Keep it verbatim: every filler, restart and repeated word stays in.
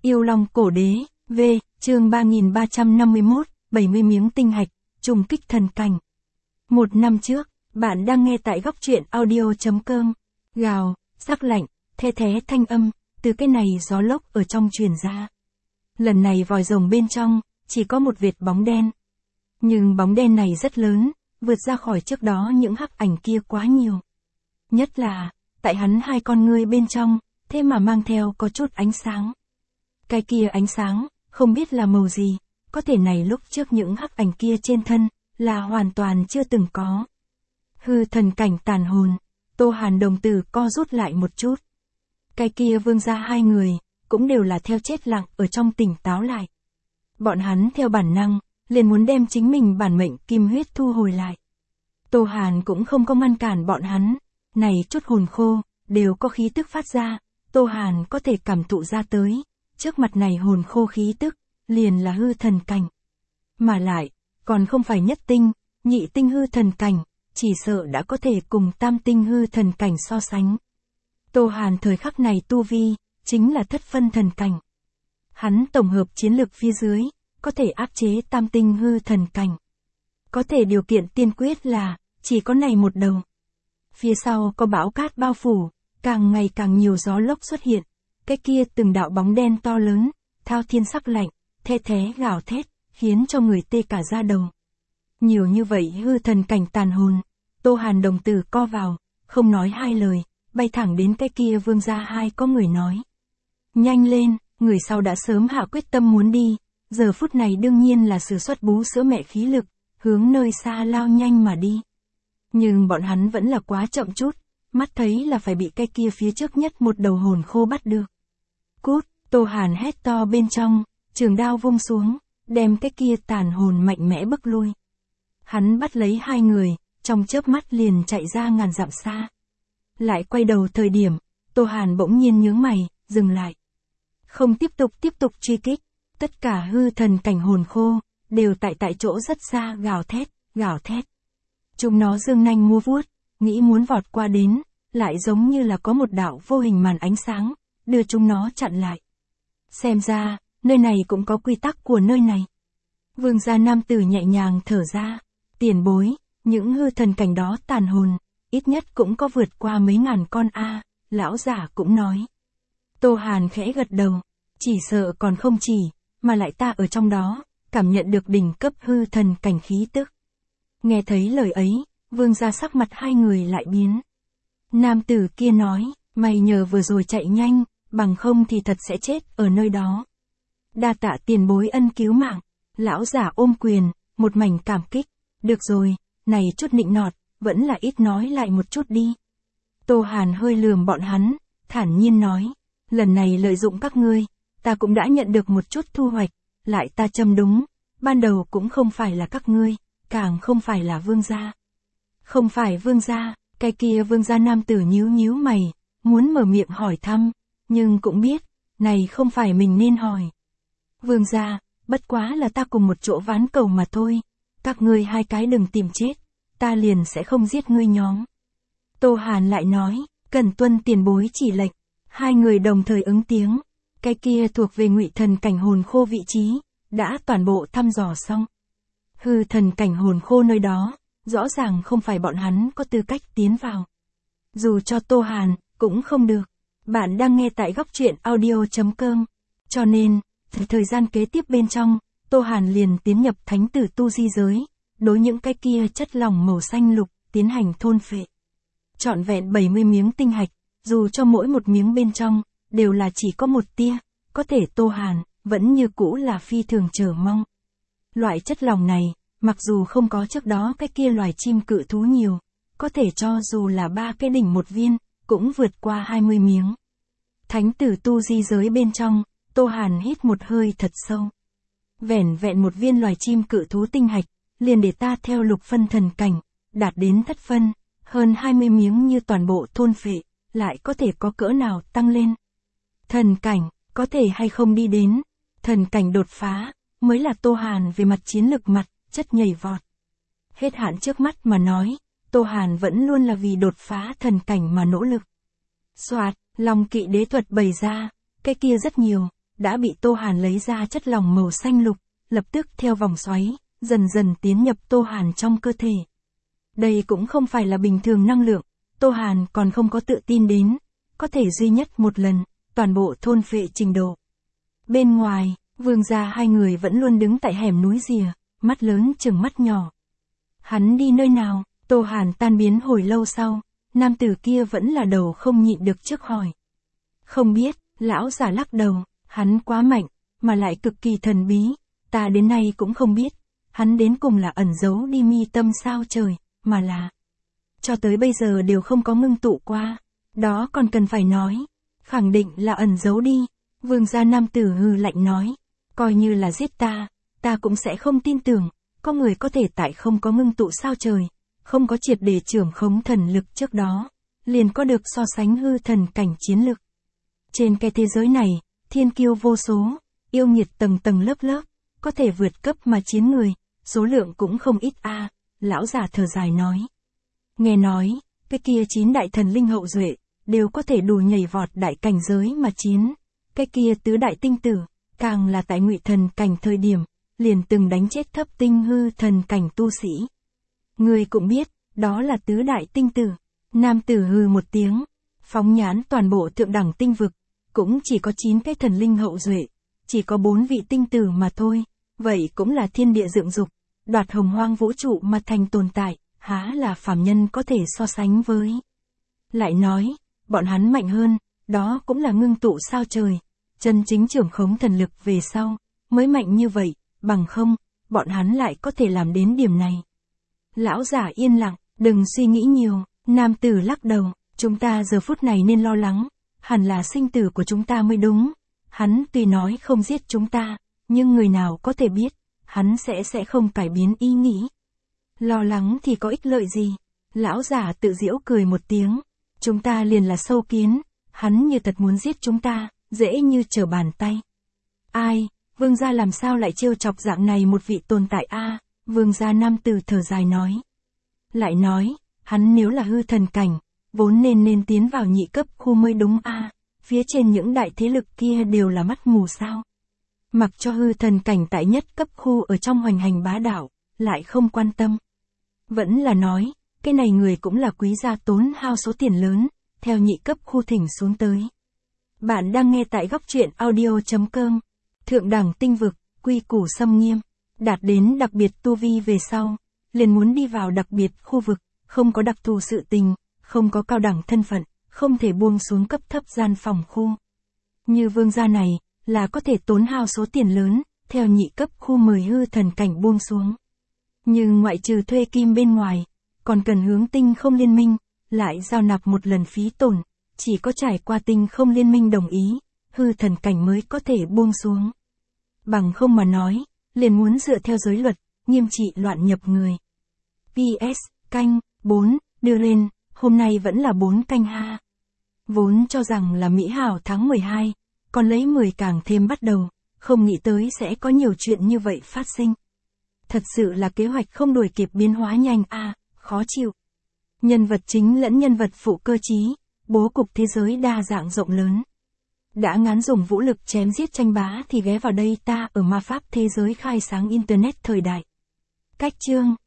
Yêu Long Cổ Đế, V, chương ba nghìn ba trăm năm mươi mốt, bảy mươi miếng tinh hạch, trùng kích thần cảnh. Một năm trước, bạn đang nghe tại góc truyện audio chấm com. Gào, sắc lạnh, the thé thanh âm, từ cái này gió lốc ở trong truyền ra. Lần này vòi rồng bên trong, chỉ có một vệt bóng đen. Nhưng bóng đen này rất lớn, vượt ra khỏi trước đó những hắc ảnh kia quá nhiều. Nhất là, tại hắn hai con ngươi bên trong, thế mà mang theo có chút ánh sáng. Cái kia ánh sáng, không biết là màu gì, có thể này lúc trước những hắc ảnh kia trên thân, là hoàn toàn chưa từng có. Hư thần cảnh tàn hồn, Tô Hàn đồng tử co rút lại một chút. Cái kia vương gia hai người, cũng đều là theo chết lặng ở trong tỉnh táo lại. Bọn hắn theo bản năng, liền muốn đem chính mình bản mệnh kim huyết thu hồi lại. Tô Hàn cũng không có ngăn cản bọn hắn, này chút hồn khô, đều có khí tức phát ra, Tô Hàn có thể cảm thụ ra tới, trước mặt này hồn khô khí tức, liền là hư thần cảnh. Mà lại, còn không phải nhất tinh, nhị tinh hư thần cảnh, chỉ sợ đã có thể cùng tam tinh hư thần cảnh so sánh. Tô Hàn thời khắc này tu vi, chính là thất phân thần cảnh. Hắn tổng hợp chiến lực phía dưới, có thể áp chế tam tinh hư thần cảnh. Có thể điều kiện tiên quyết là, chỉ có này một đầu. Phía sau có bão cát bao phủ, càng ngày càng nhiều gió lốc xuất hiện. Cái kia từng đạo bóng đen to lớn, thao thiên sắc lạnh, the thé gào thét, khiến cho người tê cả da đầu. Nhiều như vậy hư thần cảnh tàn hồn, Tô Hàn đồng tử co vào, không nói hai lời, bay thẳng đến cái kia vương gia hai có người nói. Nhanh lên, người sau đã sớm hạ quyết tâm muốn đi, giờ phút này đương nhiên là sử xuất bú sữa mẹ khí lực, hướng nơi xa lao nhanh mà đi. Nhưng bọn hắn vẫn là quá chậm chút, mắt thấy là phải bị cái kia phía trước nhất một đầu hồn khô bắt được. Cút, Tô Hàn hét to bên trong, trường đao vung xuống, đem cái kia tàn hồn mạnh mẽ bức lui. Hắn bắt lấy hai người, trong chớp mắt liền chạy ra ngàn dặm xa. Lại quay đầu thời điểm, Tô Hàn bỗng nhiên nhướng mày, dừng lại. Không tiếp tục tiếp tục truy kích, tất cả hư thần cảnh hồn khô, đều tại tại chỗ rất xa gào thét, gào thét. Chúng nó dương nanh múa vuốt, nghĩ muốn vọt qua đến, lại giống như là có một đạo vô hình màn ánh sáng, đưa chúng nó chặn lại. Xem ra, nơi này cũng có quy tắc của nơi này. Vương gia nam tử nhẹ nhàng thở ra, tiền bối, những hư thần cảnh đó tàn hồn, ít nhất cũng có vượt qua mấy ngàn con a, lão giả cũng nói. Tô Hàn khẽ gật đầu, chỉ sợ còn không chỉ, mà lại ta ở trong đó, cảm nhận được đỉnh cấp hư thần cảnh khí tức. Nghe thấy lời ấy, vương gia sắc mặt hai người lại biến. Nam tử kia nói, mày nhờ vừa rồi chạy nhanh, bằng không thì thật sẽ chết ở nơi đó. Đa tạ tiền bối ân cứu mạng, lão giả ôm quyền, một mảnh cảm kích, được rồi, này chút nịnh nọt, vẫn là ít nói lại một chút đi. Tô Hàn hơi lườm bọn hắn, thản nhiên nói, lần này lợi dụng các ngươi, ta cũng đã nhận được một chút thu hoạch, lại ta châm đúng, ban đầu cũng không phải là các ngươi, càng không phải là vương gia. Không phải vương gia, cái kia vương gia nam tử nhíu nhíu mày, muốn mở miệng hỏi thăm, nhưng cũng biết, này không phải mình nên hỏi. Vương gia, bất quá là ta cùng một chỗ ván cầu mà thôi, các ngươi hai cái đừng tìm chết, ta liền sẽ không giết ngươi nhóm. Tô Hàn lại nói, cần tuân tiền bối chỉ lệnh, hai người đồng thời ứng tiếng, cái kia thuộc về ngụy thần cảnh hồn khô vị trí, đã toàn bộ thăm dò xong. Hư thần cảnh hồn khô nơi đó, rõ ràng không phải bọn hắn có tư cách tiến vào. Dù cho Tô Hàn, cũng không được. Bạn đang nghe tại góc truyện audio chấm com. Cho nên, thời gian kế tiếp bên trong, Tô Hàn liền tiến nhập thánh tử tu di giới, đối những cái kia chất lỏng màu xanh lục, tiến hành thôn phệ. Trọn vẹn bảy mươi miếng tinh hạch, dù cho mỗi một miếng bên trong, đều là chỉ có một tia, có thể Tô Hàn, vẫn như cũ là phi thường chờ mong. Loại chất lỏng này, mặc dù không có trước đó cái kia loài chim cự thú nhiều, có thể cho dù là ba cái đỉnh một viên, cũng vượt qua hai mươi miếng. Thánh tử tu di giới bên trong, Tô Hàn hít một hơi thật sâu. Vẻn vẹn một viên loài chim cự thú tinh hạch, liền để ta theo lục phân thần cảnh, đạt đến thất phân, hơn hai mươi miếng như toàn bộ thôn phệ, lại có thể có cỡ nào tăng lên. Thần cảnh, có thể hay không đi đến, thần cảnh đột phá, mới là Tô Hàn về mặt chiến lực mặt, chất nhảy vọt. Hết hạn trước mắt mà nói, Tô Hàn vẫn luôn là vì đột phá thần cảnh mà nỗ lực. Soạt, Long Kỵ đế thuật bày ra, cái kia rất nhiều, đã bị Tô Hàn lấy ra chất lỏng màu xanh lục, lập tức theo vòng xoáy, dần dần tiến nhập Tô Hàn trong cơ thể. Đây cũng không phải là bình thường năng lượng, Tô Hàn còn không có tự tin đến, có thể duy nhất một lần, toàn bộ thôn phệ trình độ. Bên ngoài, Vương gia hai người vẫn luôn đứng tại hẻm núi rìa, mắt lớn chừng mắt nhỏ. Hắn đi nơi nào? Tô Hàn tan biến hồi lâu sau, nam tử kia vẫn là đầu không nhịn được trước hỏi. Không biết, lão giả lắc đầu, hắn quá mạnh, mà lại cực kỳ thần bí, ta đến nay cũng không biết, hắn đến cùng là ẩn giấu đi mi tâm sao trời, mà là cho tới bây giờ đều không có ngưng tụ qua, đó còn cần phải nói, khẳng định là ẩn giấu đi. Vương gia nam tử hừ lạnh nói, coi như là giết ta, ta cũng sẽ không tin tưởng, có người có thể tại không có ngưng tụ sao trời, không có triệt để trưởng khống thần lực trước đó, liền có được so sánh hư thần cảnh chiến lực. Trên cái thế giới này, thiên kiêu vô số, yêu nghiệt tầng tầng lớp lớp, có thể vượt cấp mà chiến người, số lượng cũng không ít a. À, lão già thở dài nói. Nghe nói, cái kia chín đại thần linh hậu duệ, đều có thể đủ nhảy vọt đại cảnh giới mà chiến. Cái kia tứ đại tinh tử, càng là tại ngụy thần cảnh thời điểm, liền từng đánh chết thấp tinh hư thần cảnh tu sĩ. Người cũng biết, đó là tứ đại tinh tử. Nam tử hừ một tiếng, phóng nhãn toàn bộ thượng đẳng tinh vực, cũng chỉ có chín cái thần linh hậu duệ, chỉ có bốn vị tinh tử mà thôi, vậy cũng là thiên địa dựng dục, đoạt hồng hoang vũ trụ mà thành tồn tại, há là phàm nhân có thể so sánh với. Lại nói, bọn hắn mạnh hơn, đó cũng là ngưng tụ sao trời, chân chính trưởng khống thần lực về sau, mới mạnh như vậy, bằng không, bọn hắn lại có thể làm đến điểm này. Lão giả yên lặng, đừng suy nghĩ nhiều, nam tử lắc đầu, chúng ta giờ phút này nên lo lắng, hẳn là sinh tử của chúng ta mới đúng. Hắn tuy nói không giết chúng ta, nhưng người nào có thể biết, hắn sẽ sẽ không cải biến ý nghĩ. Lo lắng thì có ích lợi gì? Lão giả tự giễu cười một tiếng, chúng ta liền là sâu kiến, hắn như thật muốn giết chúng ta, dễ như trở bàn tay. Ai, vương gia làm sao lại trêu chọc dạng này một vị tồn tại a? Vương gia nam tử thở dài nói. Lại nói, hắn nếu là hư thần cảnh, vốn nên nên tiến vào nhị cấp khu mới đúng a, phía trên những đại thế lực kia đều là mắt mù sao. Mặc cho hư thần cảnh tại nhất cấp khu ở trong hoành hành bá đạo, lại không quan tâm. Vẫn là nói, cái này người cũng là quý gia tốn hao số tiền lớn, theo nhị cấp khu thỉnh xuống tới. Bạn đang nghe tại góc truyện audio chấm com. Thượng đẳng tinh vực, quy củ xâm nghiêm, đạt đến đặc biệt tu vi về sau, liền muốn đi vào đặc biệt khu vực, không có đặc thù sự tình, không có cao đẳng thân phận, không thể buông xuống cấp thấp gian phòng khu. Như vương gia này, là có thể tốn hao số tiền lớn, theo nhị cấp khu mười hư thần cảnh buông xuống. Nhưng ngoại trừ thuê kim bên ngoài, còn cần hướng tinh không liên minh, lại giao nạp một lần phí tổn, chỉ có trải qua tinh không liên minh đồng ý, hư thần cảnh mới có thể buông xuống. Bằng không mà nói, liền muốn dựa theo giới luật, nghiêm trị loạn nhập người. pê ét, canh, bốn, đưa lên, hôm nay vẫn là bốn canh ha. Vốn cho rằng là Mỹ Hảo tháng mười hai, còn lấy mười càng thêm bắt đầu, không nghĩ tới sẽ có nhiều chuyện như vậy phát sinh. Thật sự là kế hoạch không đuổi kịp biến hóa nhanh a, à, khó chịu. Nhân vật chính lẫn nhân vật phụ cơ trí, bố cục thế giới đa dạng rộng lớn. Đã ngán dùng vũ lực chém giết tranh bá thì ghé vào đây ta ở ma pháp thế giới khai sáng internet thời đại. Cách chương